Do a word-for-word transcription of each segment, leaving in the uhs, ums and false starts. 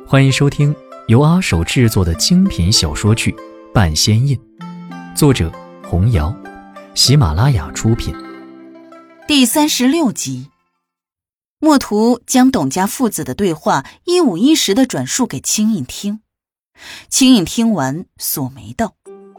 欢迎收听由阿守制作的精品小说剧《半仙印》，作者红瑶，喜马拉雅出品。 第三十六集，墨图将董家父子的对话一五一十地转述给青印听。青印听完锁眉道：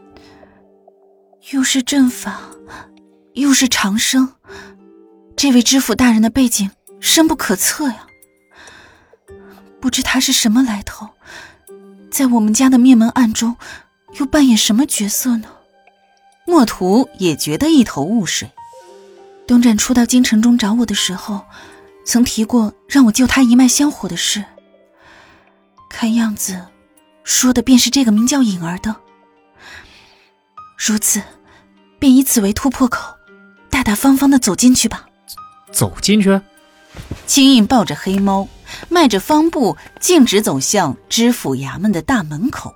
又是阵法，又是长生，这位知府大人的背景深不可测呀。不知他是什么来头，在我们家的灭门案中又扮演什么角色呢？墨图也觉得一头雾水。董展初到京城中找我的时候，曾提过让我救他一脉香火的事，看样子说的便是这个名叫颖儿的。如此，便以此为突破口，大大方方地走进去吧。 走进去？ 青印抱着黑猫，迈着方步，径直走向知府衙门的大门口。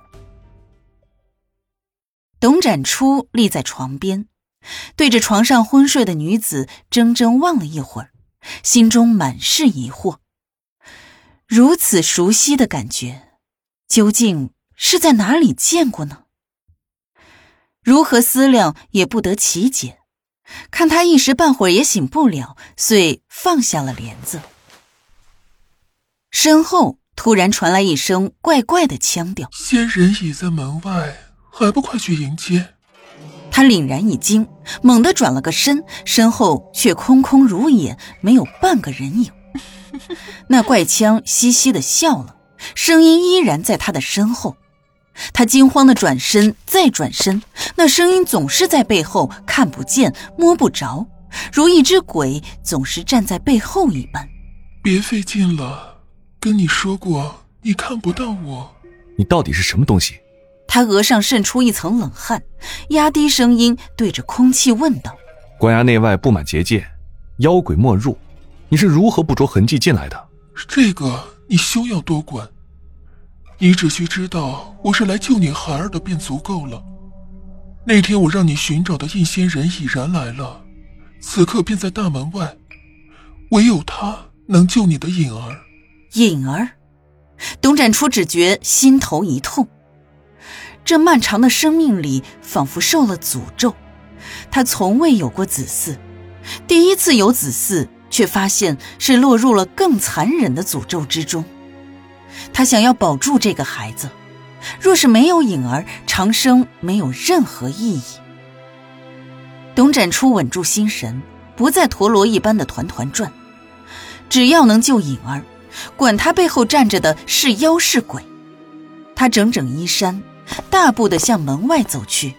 董展初立在床边，对着床上昏睡的女子怔怔望了一会儿，心中满是疑惑。如此熟悉的感觉，究竟是在哪里见过呢？如何思量也不得其解，看他一时半会儿也醒不了，遂放下了帘子。身后突然传来一声怪怪的腔调： 仙人已在门外，还不快去迎接？ 他凛然一惊，猛地转了个身，身后却空空如也，没有半个人影。那怪腔嘻嘻地笑了，声音依然在他的身后。他惊慌地转身，再转身，那声音总是在背后，看不见摸不着，如一只鬼总是站在背后一般。 别费劲了，跟你说过你看不到我。 你到底是什么东西？ 他额上渗出一层冷汗，压低声音对着空气问道： 关衙内外布满结界，妖鬼莫入，你是如何不着痕迹进来的？ 这个你休要多管，你只需知道我是来救你孩儿的便足够了。那天我让你寻找的印仙人已然来了，此刻便在大门外，唯有他能救你的颖儿。 颖儿？董展初只觉心头一痛，这漫长的生命里仿佛受了诅咒。他从未有过子嗣，第一次有子嗣，却发现是落入了更残忍的诅咒之中。他想要保住这个孩子，若是没有颖儿，长生没有任何意义。董展初稳住心神，不再陀螺一般的团团转，只要能救颖儿，管他背后站着的是妖是鬼。他整整衣衫，大步地向门外走去。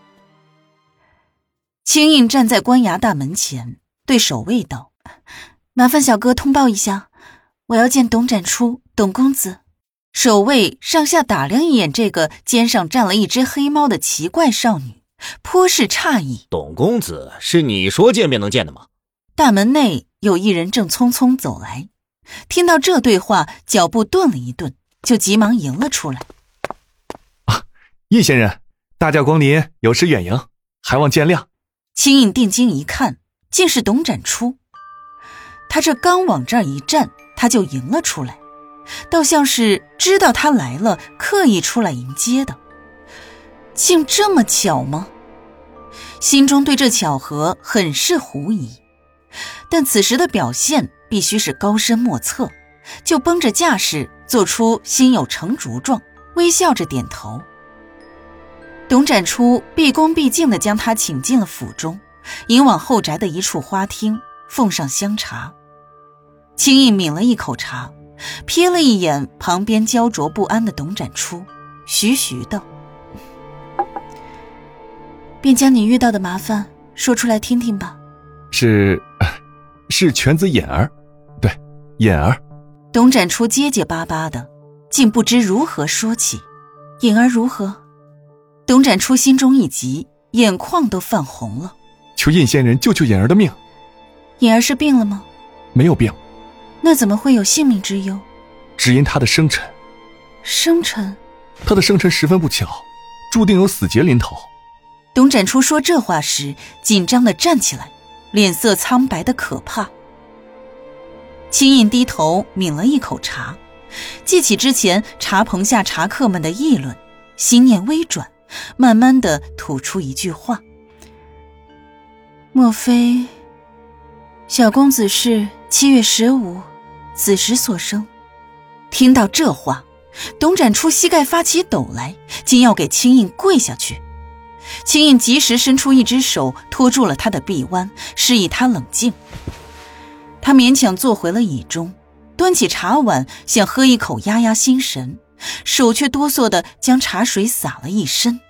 青印站在官衙大门前，对守卫道：麻烦小哥通报一下，我要见董展初董公子。守卫上下打量一眼这个肩上站了一只黑猫的奇怪少女，颇是诧异。 董公子是你说见便能见的吗？ 大门内有一人正匆匆走来，听到这对话，脚步顿了一顿，就急忙迎了出来。 啊，印仙人，大驾光临，有失远迎，还望见谅。 青印定睛一看，竟是董展初。他这刚往这儿一站，他就迎了出来，倒像是知道他来了，刻意出来迎接的。竟这么巧吗？心中对这巧合很是狐疑，但此时的表现必须是高深莫测，就绷着架势做出心有成竹状，微笑着点头。董展初毕恭毕敬地将他请进了府中，引往后宅的一处花厅，奉上香茶。青印抿了一口茶，瞥了一眼旁边焦灼不安的董展初，徐徐道：便将你遇到的麻烦说出来听听吧。 是是犬子颖儿，对，颖儿。 董展初结结巴巴的，竟不知如何说起。颖儿如何？董展初心中一急，眼眶都泛红了。 求印仙人救救颖儿的命。 颖儿是病了吗？ 没有病。 那怎么会有性命之忧？ 只因她的生辰。 生辰？ 她的生辰十分不巧，注定有死劫临头。 董展初说这话时，紧张地站起来，脸色苍白的可怕。青印低头抿了一口茶， 记起之前茶棚下茶客们的议论，心念微转，慢慢地吐出一句话：莫非小公子是七月十五子时所生？听到这话，董展初膝盖发起抖来，竟要给青印跪下去。青印及时伸出一只手托住了他的臂弯，示意他冷静。他勉强坐回了椅中，端起茶碗想喝一口压压心神，手却哆嗦地将茶水洒了一身。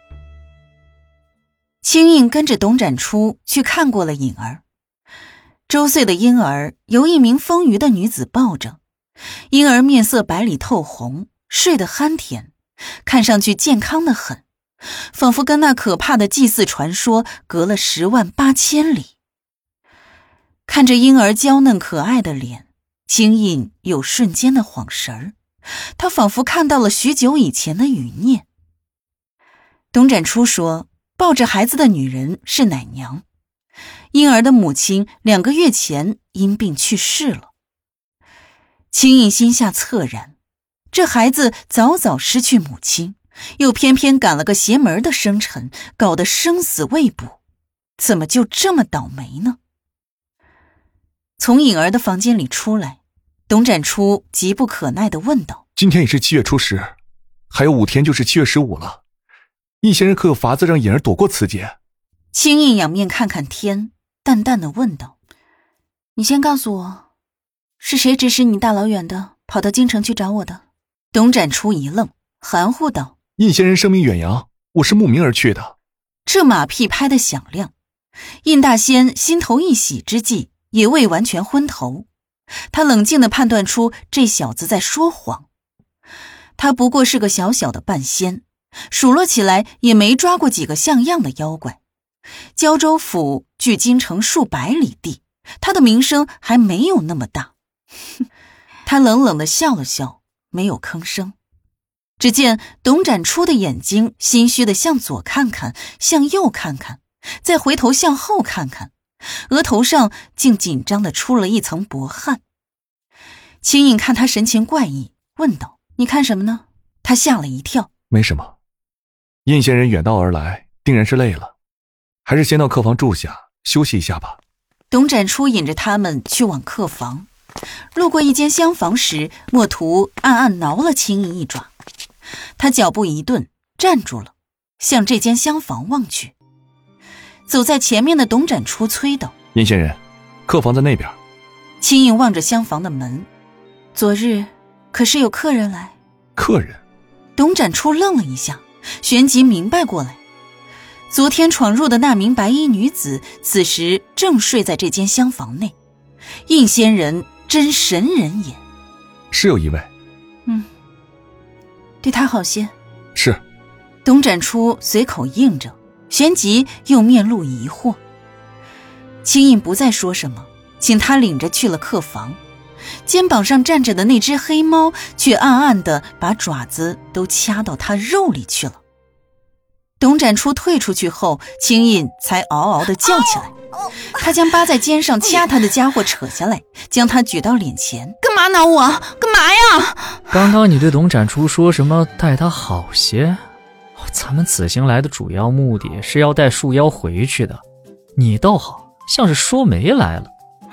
青印跟着董展初去看过了颖儿。周岁的婴儿由一名丰腴的女子抱着，婴儿面色白里透红，睡得酣甜，看上去健康得很，仿佛跟那可怕的祭祀传说隔了十万八千里。看着婴儿娇嫩可爱的脸，青印有瞬间的恍神儿，他仿佛看到了许久以前的余念。董展初说，抱着孩子的女人是奶娘，婴儿的母亲两个月前因病去世了。青印心下恻然，这孩子早早失去母亲，又偏偏赶了个邪门的生辰，搞得生死未卜，怎么就这么倒霉呢？从颖儿的房间里出来，董展初急不可耐地问道： 今天也是七月初十，还有五天就是七月十五了，易先生可有法子让颖儿躲过此劫？ 青印仰面看看天，淡淡地问道：你先告诉我，是谁指使你大老远的跑到京城去找我的？董展初一愣，含糊道： 印先生声名远扬，我是慕名而去的。 这马屁拍得响亮，印大仙心头一喜之际也未完全昏头，他冷静地判断出这小子在说谎。他不过是个小小的半仙，数落起来也没抓过几个像样的妖怪。胶州府距京城数百里地，他的名声还没有那么大。他冷冷地笑了笑，没有吭声。只见董展初的眼睛心虚地向左看看，向右看看，再回头向后看看，额头上竟紧张地出了一层薄汗。青印看他神情怪异，问道：你看什么呢？他吓了一跳。 没什么，印先人远道而来，定然是累了，还是先到客房住下休息一下吧。 董展初引着他们去往客房，路过一间厢房时，墨图暗暗挠了青印一爪。他脚步一顿，站住了，向这间厢房望去。走在前面的董展初催道： 印先人，客房在那边。 青印望着厢房的门，昨日可是有客人来？ 客人？ 董展初愣了一下，旋即明白过来，昨天闯入的那名白衣女子此时正睡在这间厢房内。印仙人真神人也。 是有一位。 嗯，对他好些。 是。 董展初随口应着，旋即又面露疑惑。青印不再说什么，请他领着去了客房。肩膀上站着的那只黑猫却暗暗地把爪子都掐到他肉里去了。董展初退出去后，青印才嗷嗷地叫起来。他将扒在肩上掐他的家伙扯下来，将他举到脸前。 干嘛挠我？干嘛呀？ 刚刚你对董展初说什么待他好些？咱们此行来的主要目的是要带树妖回去的，你倒好像是说没来了。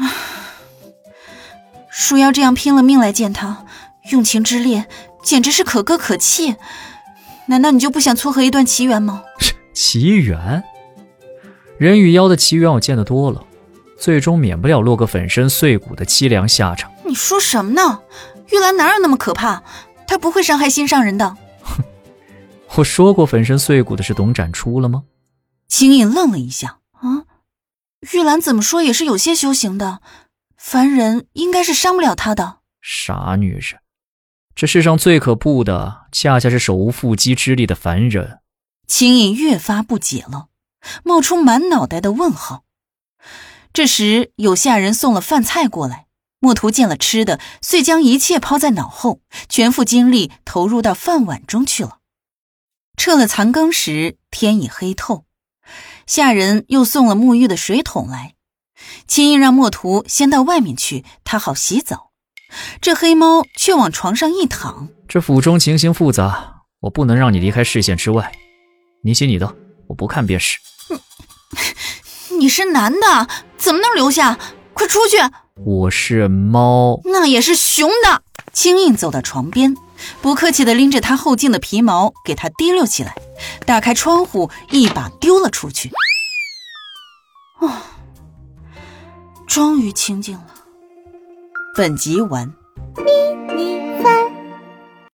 树妖这样拼了命来见他，用情之烈简直是可歌可泣。难道你就不想撮合一段奇缘吗？ 奇缘？人与妖的奇缘我见得多了，最终免不了落个粉身碎骨的凄凉下场。 你说什么呢？玉兰哪有那么可怕？她不会伤害心上人的。 哼，我说过粉身碎骨的是董展初了吗？ 青印愣了一下。啊，玉兰怎么说也是有些修行的，凡人应该是伤不了她的。 傻女人，这世上最可怖的恰恰是手无缚鸡之力的凡人。 青印越发不解了，冒出满脑袋的问号。这时有下人送了饭菜过来，墨图见了吃的，遂将一切抛在脑后，全副精力投入到饭碗中去了。撤了残羹时，天已黑透，下人又送了沐浴的水桶来。青印让墨图先到外面去，他好洗澡。 这黑猫却往床上一躺。 这府中情形复杂，我不能让你离开视线之外。你洗你的，我不看便是。 你是男的，怎么能留下？快出去！ 我是猫， 那也是熊的。 青印走到床边，不客气地拎着他后颈的皮毛给他提溜起来，打开窗户一把丢了出去。哦，终于清静了。本集完。